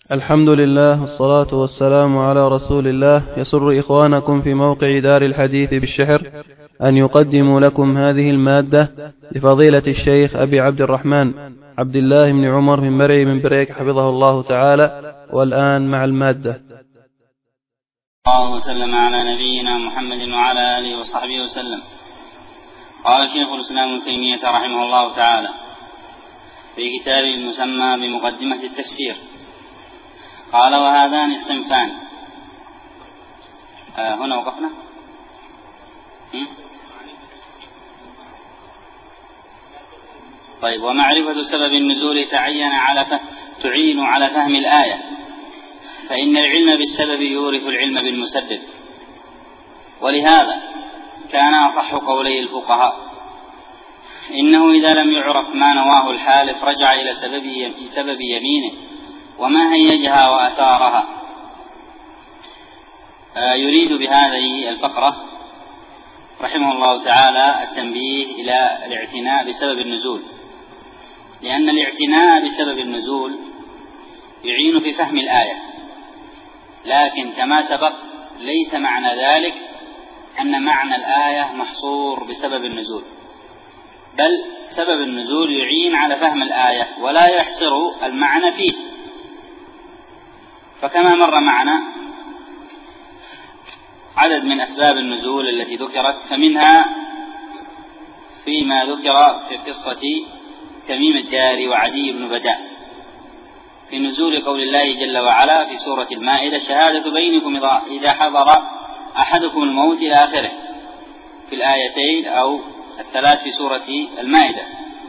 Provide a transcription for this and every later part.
الحمد لله والصلاة والسلام على رسول الله. يسر إخوانكم في موقع دار الحديث بالشحر أن يقدموا لكم هذه المادة لفضيلة الشيخ أبي عبد الرحمن عبد الله بن عمر بن مرعي من بريك حفظه الله تعالى. والآن مع المادة. الله وسلم على نبينا محمد وعلى آله وصحبه وسلم. قال شيخ الإسلام ابن تيمية رحمه الله تعالى في كتابه المسمى بمقدمة التفسير، قال: وهذان الصنفان. هنا وقفنا. طيب. ومعرفة سبب النزول تعين على فهم الآية، فإن العلم بالسبب يورث العلم بالمسبب. ولهذا كان أصح قولي الفقهاء إنه إذا لم يعرف ما نواه الحالف رجع إلى سبب يمينه وما هيجها وأثارها. يريد بهذه الفقرة رحمه الله تعالى التنبيه إلى الاعتناء بسبب النزول، لأن الاعتناء بسبب النزول يعين في فهم الآية، لكن كما سبق ليس معنى ذلك أن معنى الآية محصور بسبب النزول، بل سبب النزول يعين على فهم الآية ولا يحصر المعنى فيه. فكما مر معنا عدد من أسباب النزول التي ذكرت، فمنها فيما ذكر في قصة تميم الداري وعدي بن بداء في نزول قول الله جل وعلا في سورة المائدة: شهادة بينكم إذا حضر أحدكم الموت إلى آخره، في الآيتين أو الثلاث في سورة المائدة.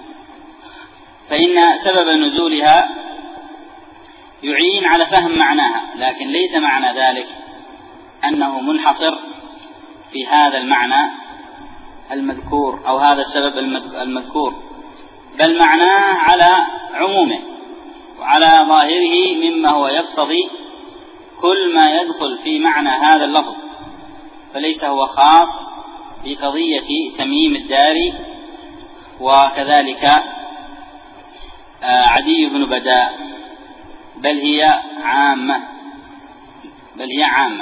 فإن سبب نزولها يعين على فهم معناها، لكن ليس معنى ذلك أنه منحصر في هذا المعنى المذكور أو هذا السبب المذكور، بل معناه على عمومه وعلى ظاهره مما هو يقتضي كل ما يدخل في معنى هذا اللفظ، فليس هو خاص بقضية تميم الداري وكذلك عدي بن بداء، بل هي عامة.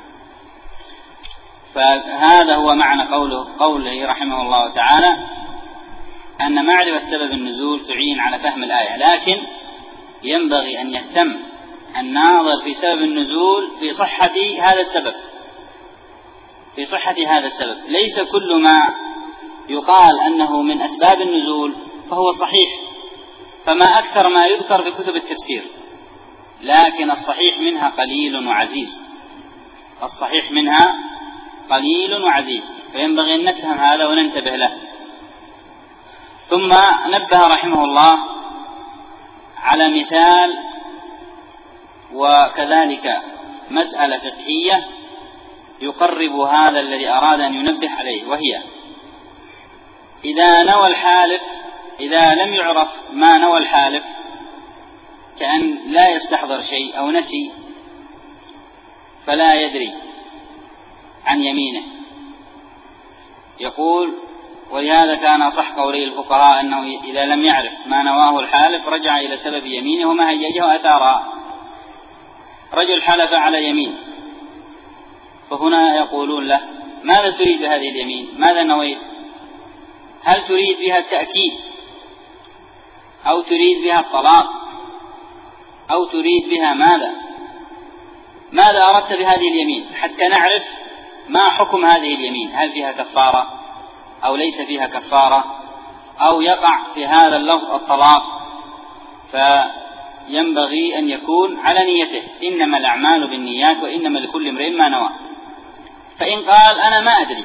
فهذا هو معنى قوله رحمه الله تعالى أن معرفة سبب النزول تعين على فهم الآية، لكن ينبغي أن يهتم الناظر في سبب النزول في صحة هذا السبب. ليس كل ما يقال أنه من أسباب النزول فهو صحيح، فما أكثر ما يذكر في كتب التفسير، لكن الصحيح منها قليل وعزيز، فينبغي أن نفهم هذا وننتبه له. ثم نبه رحمه الله على مثال وكذلك مسألة فقهية يقرب هذا الذي أراد أن ينبه عليه، وهي: إذا لم يعرف ما نوى الحالف، كأن لا يستحضر شيء أو نسي فلا يدري عن يمينه. يقول: ولهذا كان أصح قولي الفقهاء أنه إذا لم يعرف ما نواه الحالف رجع إلى سبب يمينه وما هيجه وأثارها. رجل حلف على يمين، فهنا يقولون له: ماذا تريد بهذه اليمين؟ ماذا نويت؟ هل تريد بها التأكيد، أو تريد بها الطلاق، أو تريد بها ماذا أردت بهذه اليمين، حتى نعرف ما حكم هذه اليمين، هل فيها كفارة أو ليس فيها كفارة، أو يقع في هذا اللفظ الطلاق. فينبغي أن يكون على نيته، إنما الأعمال بالنيات وإنما لكل امرئ ما نوى. فإن قال: أنا ما أدري،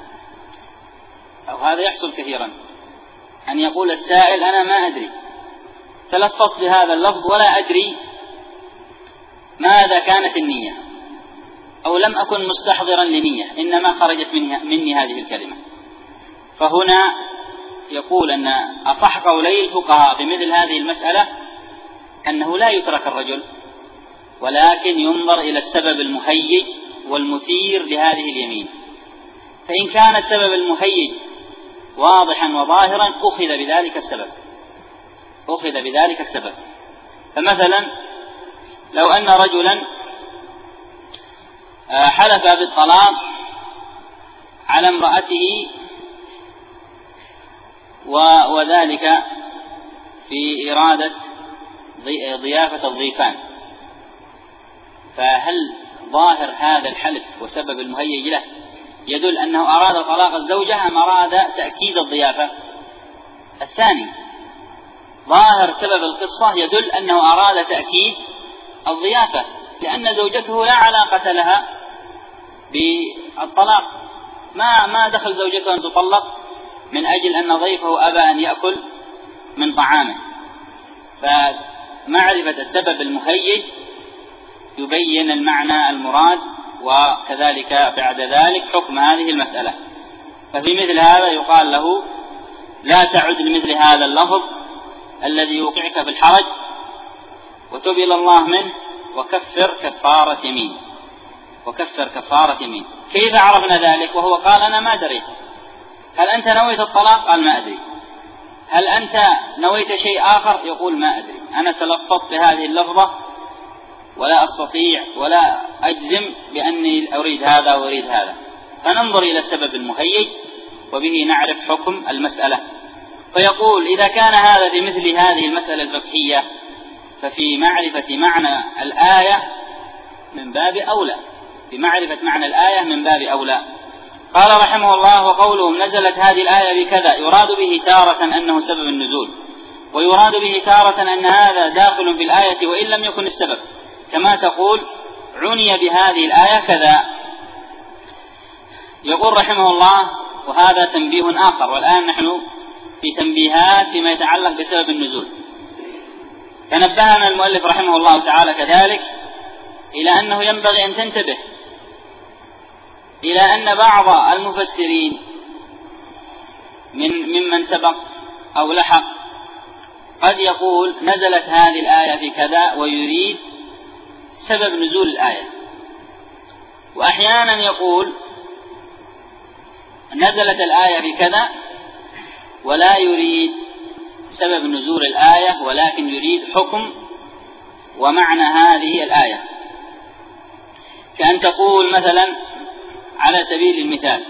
أو هذا يحصل كثيرا، أن يقول السائل: أنا ما أدري، تلفظت بهذا اللفظ ولا أدري ماذا كانت النية، أو لم أكن مستحضرا لنية، إنما خرجت مني هذه الكلمة. فهنا يقول أن أصح قولي الفقهاء بمثل هذه المسألة أنه لا يترك الرجل، ولكن ينظر إلى السبب المهيج والمثير لهذه اليمين. فإن كان السبب المهيج واضحا وظاهرا أخذ بذلك السبب. فمثلا لو أن رجلا حلف بالطلاق على امرأته وذلك في إرادة ضيافة الضيفان، فهل ظاهر هذا الحلف وسبب المهيج له يدل أنه أراد طلاق الزوجة أم أراد تأكيد الضيافة؟ الثاني، ظاهر سبب القصة يدل أنه أراد تأكيد الضيافة، لأن زوجته لا علاقة لها بالطلاق، ما دخل زوجته أن تطلق من أجل أن ضيفه أبى أن يأكل من طعامه. فمعرفة السبب المهيج يبين المعنى المراد، وكذلك بعد ذلك حكم هذه المسألة. ففي مثل هذا يقال له لا تعد لمثل هذا اللفظ الذي يوقعك في الحرج، وتب إلى الله منه، وكفر كفارة يمين. وكفر كفارة يمين. كيف عرفنا ذلك وهو قال أنا ما دريت؟ هل أنت نويت الطلاق؟ قال ما أدري. هل أنت نويت شيء آخر؟ يقول ما أدري، أنا تلفظت بهذه اللفظة ولا أستطيع ولا أجزم بأني أريد هذا وأريد هذا. فننظر إلى السبب المهيج وبه نعرف حكم المسألة. فيقول إذا كان هذا في مثل هذه المسألة الفقهية ففي معرفة معنى الآية من باب أولى، في معرفة معنى الآية من باب أولى. قال رحمه الله: وقولهم نزلت هذه الآية بكذا يراد به تارة أنه سبب النزول، ويراد به تارة أن هذا داخل في الآية وإن لم يكن السبب، كما تقول عني بهذه الآية كذا. يقول رحمه الله: وهذا تنبيه آخر، والآن نحن في تنبيهات فيما يتعلق بسبب النزول. فنبهنا المؤلف رحمه الله تعالى كذلك إلى أنه ينبغي أن تنتبه إلى أن بعض المفسرين ممن سبق أو لحق قد يقول نزلت هذه الآية في كذا ويريد سبب نزول الآية، وأحيانا يقول نزلت الآية في كذا ولا يريد سبب نزول الآية، ولكن يريد حكم ومعنى هذه الآية. كأن تقول مثلا على سبيل المثال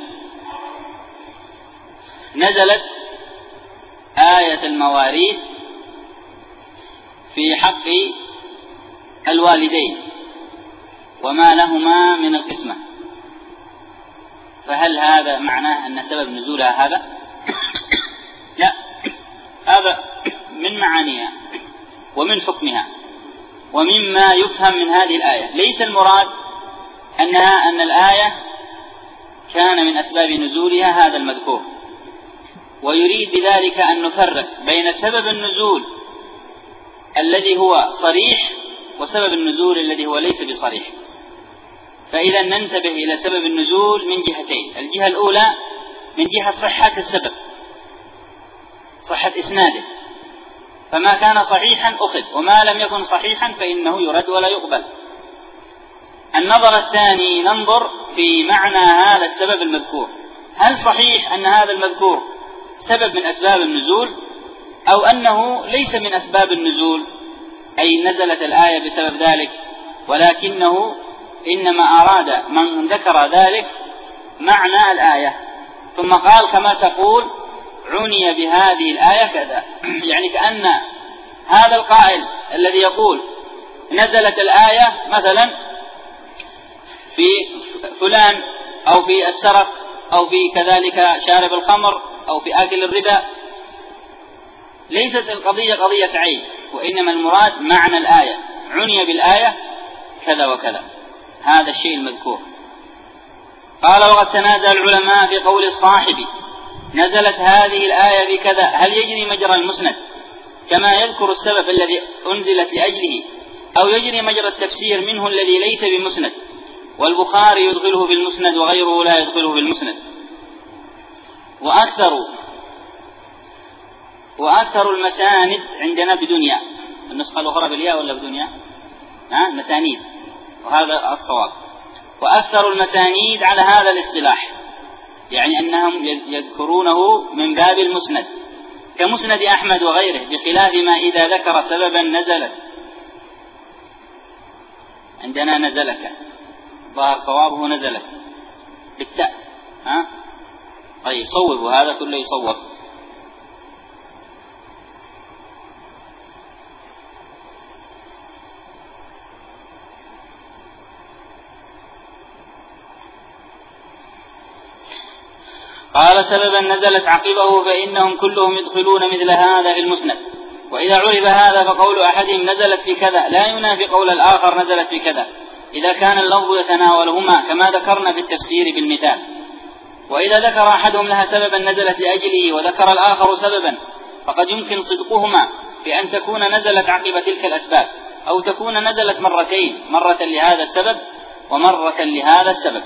نزلت آية المواريث في حق الوالدين وما لهما من القسمة، فهل هذا معناه أن سبب نزولها هذا؟ لا، هذا من معانيها ومن حكمها ومما يفهم من هذه الآية. ليس المراد أن الآية كان من أسباب نزولها هذا المذكور، ويريد بذلك أن نفرق بين سبب النزول الذي هو صريح وسبب النزول الذي هو ليس بصريح. فإذا ننتبه إلى سبب النزول من جهتين: الجهة الأولى من جهة صحة السبب، صحة إسناده، فما كان صحيحا أخذ، وما لم يكن صحيحا فإنه يرد ولا يقبل. النظر الثاني ننظر في معنى هذا السبب المذكور، هل صحيح أن هذا المذكور سبب من أسباب النزول أو أنه ليس من أسباب النزول، أي نزلت الآية بسبب ذلك، ولكنه إنما أراد من ذكر ذلك معنى الآية. ثم قال كما تقول عني بهذه الآية كذا، يعني كأن هذا القائل الذي يقول نزلت الآية مثلا في فلان أو في السرق أو في كذلك شارب الخمر أو في آكل الربا، ليست القضية قضية عين، وإنما المراد معنى الآية، عني بالآية كذا وكذا، هذا الشيء المذكور. قال: وقد تنازع العلماء في قول الصاحب نزلت هذه الآية بكذا هل يجري مجرى المسند كما يذكر السبب الذي أنزلت لأجله، أو يجري مجرى التفسير منه الذي ليس بمسند، والبخاري يدخله في المسند وغيره لا يدخله في المسند. وأكثر المساند عندنا بدنيا، النسخة الأخرى بالياء ولا بدنيا؟ مسانيد، وهذا الصواب. وأكثر المسانيد على هذا الاصطلاح، يعني أنهم يذكرونه من باب المسند كمسند أحمد وغيره، بخلاف ما إذا ذكر سببا نزلت عندنا نزلك، ظهر صوابه نزلك بالتاء. طيب صوبوا، هذا كله يصوب. قال سببا نزلت عقبه فإنهم كلهم يدخلون مثل هذا في المسند. وإذا عرف هذا فقول أحدهم نزلت في كذا لا ينافي قول الآخر نزلت في كذا إذا كان اللفظ يتناولهما كما ذكرنا في التفسير بالمثال. وإذا ذكر أحدهم لها سببا نزلت لأجله وذكر الآخر سببا فقد يمكن صدقهما بأن تكون نزلت عقب تلك الأسباب، أو تكون نزلت مرتين، مرة لهذا السبب ومرة لهذا السبب.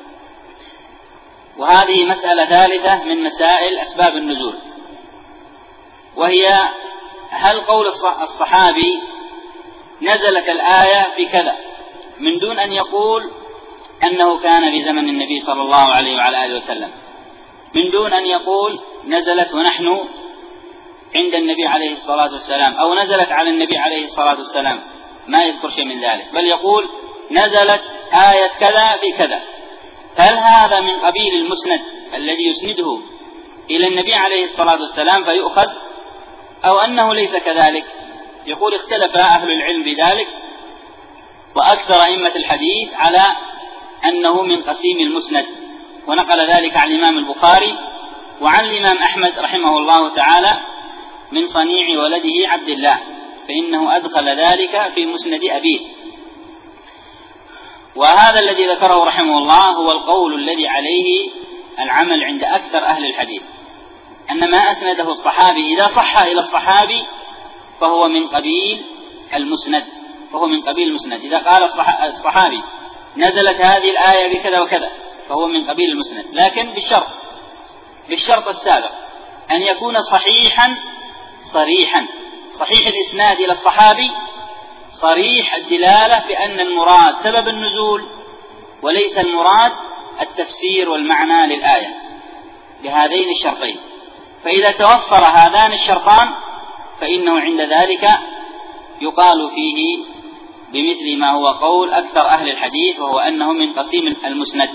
وهذه مسألة ثالثة من مسائل أسباب النزول، وهي هل قول الصحابي نزلت الآية في كذا من دون أن يقول أنه كان في زمن النبي صلى الله عليه وعلى آله وسلم، من دون أن يقول نزلت ونحن عند النبي عليه الصلاة والسلام، أو نزلت على النبي عليه الصلاة والسلام، ما يذكر شيء من ذلك، بل يقول نزلت آية كذا في كذا. هل هذا من قبيل المسند الذي يسنده إلى النبي عليه الصلاة والسلام فيؤخذ، أو أنه ليس كذلك؟ يقول اختلف أهل العلم بذلك، وأكثر أئمة الحديث على أنه من قسيم المسند، ونقل ذلك عن الإمام البخاري وعن الإمام أحمد رحمه الله تعالى من صنيع ولده عبد الله، فإنه أدخل ذلك في مسند أبيه. وهذا الذي ذكره رحمه الله هو القول الذي عليه العمل عند أكثر أهل الحديث، أن ما أسنده الصحابي إذا صح إلى الصحابي فهو من قبيل المسند، فهو من قبيل المسند. إذا قال الصحابي نزلت هذه الآية بكذا وكذا فهو من قبيل المسند، لكن بالشرط السابق أن يكون صحيحا صريحا، صحيح الإسناد إلى الصحابي، صريح الدلالة بأن المراد سبب النزول وليس المراد التفسير والمعنى للآية، بهذين الشرطين. فإذا توفر هذان الشرطان فإنه عند ذلك يقال فيه بمثل ما هو قول أكثر أهل الحديث، وهو أنه من قسيم المسند.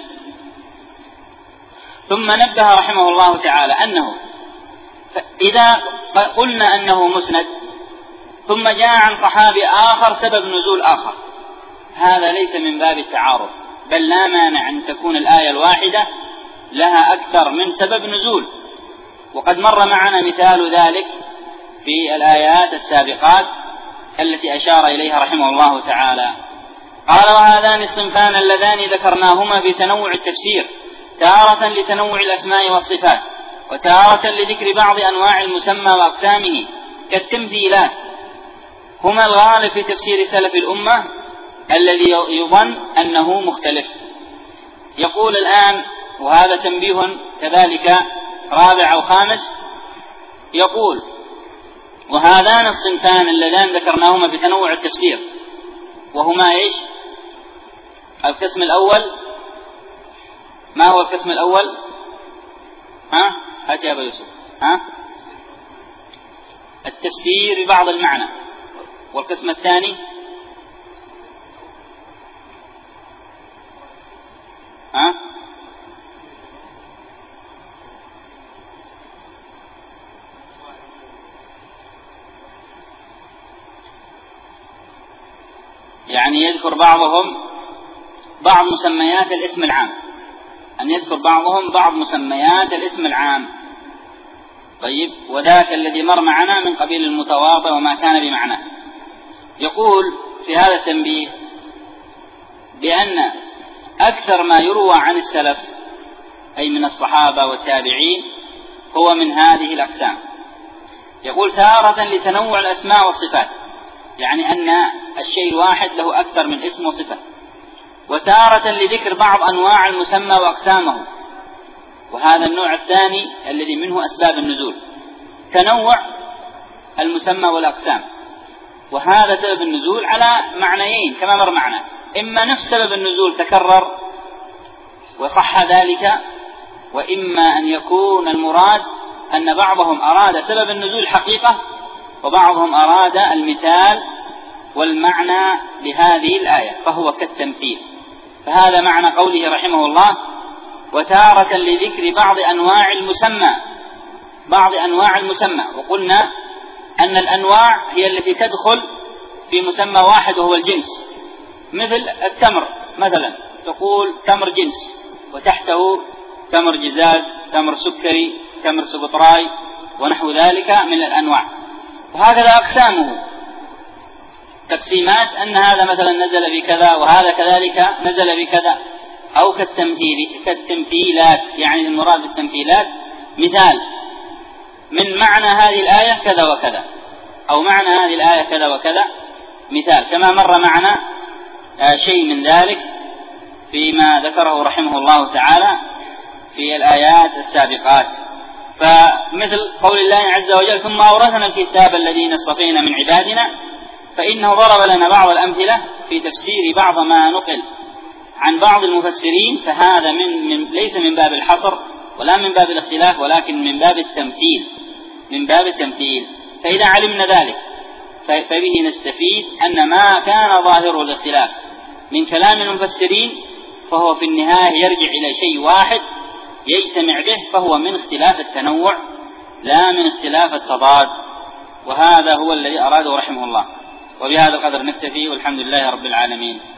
ثم نبه رحمه الله تعالى أنه إذا قلنا أنه مسند ثم جاء عن صحابي آخر سبب نزول آخر، هذا ليس من باب التعارض، بل لا مانع أن تكون الآية الواحدة لها أكثر من سبب نزول. وقد مر معنا مثال ذلك في الآيات السابقات التي أشار إليها رحمه الله تعالى. قال وهذان الصنفان اللذان ذكرناهما في تنوع التفسير، تارة لتنوع الأسماء والصفات، وتارة لذكر بعض أنواع المسمى وأقسامه كالتمثيلات، هما الغالب في تفسير سلف الأمة الذي يظن أنه مختلف. يقول الآن، وهذا تنبيه كذلك رابع أو خامس، يقول وهذان الصنفان اللذان ذكرناهما في تنوع التفسير، وهما إيش؟ القسم الأول، ما هو القسم الأول؟ هات يا أبا يوسف. التفسير ببعض المعنى. والقسم الثاني يعني يذكر بعضهم بعض مسميات الاسم العام، أن يذكر بعضهم بعض مسميات الاسم العام. طيب، وذاك الذي مر معنا من قبيل المتواضع وما كان بمعناه. يقول في هذا التنبيه بأن أكثر ما يروى عن السلف أي من الصحابة والتابعين هو من هذه الأقسام. يقول تارة لتنوع الأسماء والصفات، يعني أن الشيء الواحد له أكثر من اسم وصفة، وتارة لذكر بعض أنواع المسمى وأقسامه، وهذا النوع الثاني الذي منه أسباب النزول، تنوع المسمى والأقسام. وهذا سبب النزول على معنيين كما مر معنا، إما نفس سبب النزول تكرر وصح ذلك، وإما أن يكون المراد أن بعضهم أراد سبب النزول حقيقة وبعضهم أراد المثال والمعنى لهذه الآية فهو كالتمثيل. فهذا معنى قوله رحمه الله: وتارة لذكر بعض أنواع المسمى. وقلنا أن الأنواع هي التي تدخل في مسمى واحد وهو الجنس، مثل التمر مثلا، تقول تمر جنس وتحته تمر جزاز، تمر سكري، تمر سقطراي، ونحو ذلك من الأنواع. وهكذا أقسامه تقسيمات، أن هذا مثلا نزل بكذا وهذا كذلك نزل بكذا، أو كالتمثيلات، يعني المراد بالتمثيلات مثال من معنى هذه الآية كذا وكذا، أو معنى هذه الآية كذا وكذا مثال، كما مر معنا شيء من ذلك فيما ذكره رحمه الله تعالى في الآيات السابقات. فمثل قول الله عز وجل: ثم أورثنا الكتاب الذين اصطفينا من عبادنا، فإنه ضرب لنا بعض الأمثلة في تفسير بعض ما نقل عن بعض المفسرين، فهذا ليس من باب الحصر ولا من باب الاختلاف، ولكن من باب التمثيل. فإذا علمنا ذلك فبه نستفيد أن ما كان ظاهره الاختلاف من كلام المفسرين فهو في النهاية يرجع إلى شيء واحد يجتمع به، فهو من اختلاف التنوع لا من اختلاف التضاد. وهذا هو الذي أراده رحمه الله. وبهذا القدر نكتفي، والحمد لله رب العالمين.